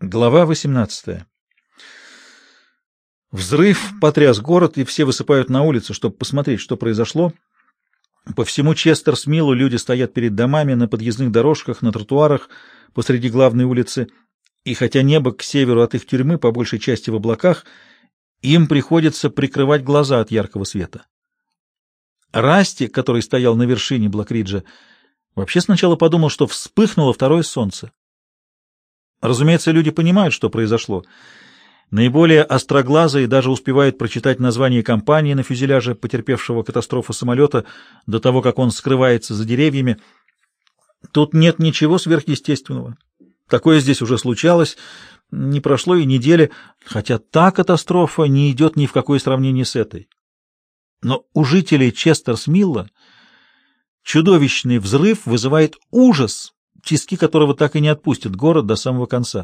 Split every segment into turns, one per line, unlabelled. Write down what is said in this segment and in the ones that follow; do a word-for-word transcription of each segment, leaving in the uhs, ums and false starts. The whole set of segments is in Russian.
Глава восемнадцатая. Взрыв потряс город, и все высыпают на улицу, чтобы посмотреть, что произошло. По всему Честерс-Миллу люди стоят перед домами, на подъездных дорожках, на тротуарах, посреди главной улицы, и хотя небо к северу от их тюрьмы по большей части в облаках, им приходится прикрывать глаза от яркого света. Расти, который стоял на вершине Блэкриджа, вообще сначала подумал, что вспыхнуло второе солнце. Разумеется, люди понимают, что произошло. Наиболее остроглазые даже успевают прочитать название компании на фюзеляже потерпевшего катастрофу самолета до того, как он скрывается за деревьями. Тут нет ничего сверхъестественного. Такое здесь уже случалось, не прошло и недели, хотя та катастрофа не идет ни в какое сравнение с этой. Но у жителей Честерс-Милла чудовищный взрыв вызывает ужас, тиски которого так и не отпустят город до самого конца.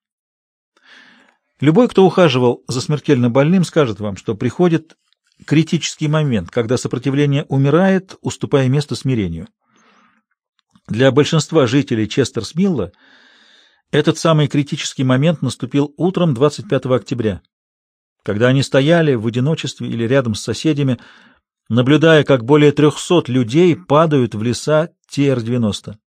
Любой, кто ухаживал за смертельно больным, скажет вам, что приходит критический момент, когда сопротивление умирает, уступая место смирению. Для большинства жителей Честерс-Милла этот самый критический момент наступил утром двадцать пятого октября, когда они стояли в одиночестве или рядом с соседями, наблюдая, как более трехсот людей падают в леса Ти Эр девяносто.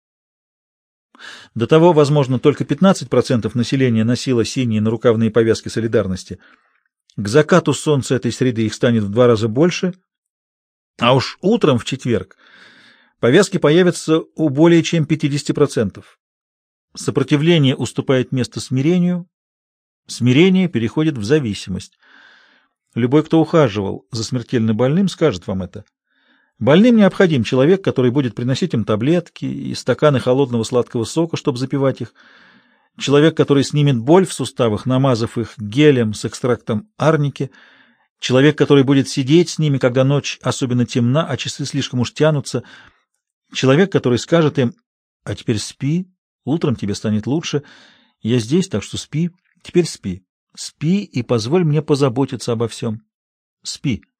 До того, возможно, только пятнадцать процентов населения носило синие нарукавные повязки солидарности. К закату солнца этой среды их станет в два раза больше, а уж утром в четверг повязки появятся у более чем пятидесяти процентов. Сопротивление уступает место смирению, смирение переходит в зависимость. Любой, кто ухаживал за смертельно больным, скажет вам это. Больным необходим человек, который будет приносить им таблетки и стаканы холодного сладкого сока, чтобы запивать их. Человек, который снимет боль в суставах, намазав их гелем с экстрактом арники. Человек, который будет сидеть с ними, когда ночь особенно темна, а часы слишком уж тянутся. Человек, который скажет им: «А теперь спи, утром тебе станет лучше. Я здесь, так что спи, теперь спи. Спи и позволь мне позаботиться обо всем. Спи».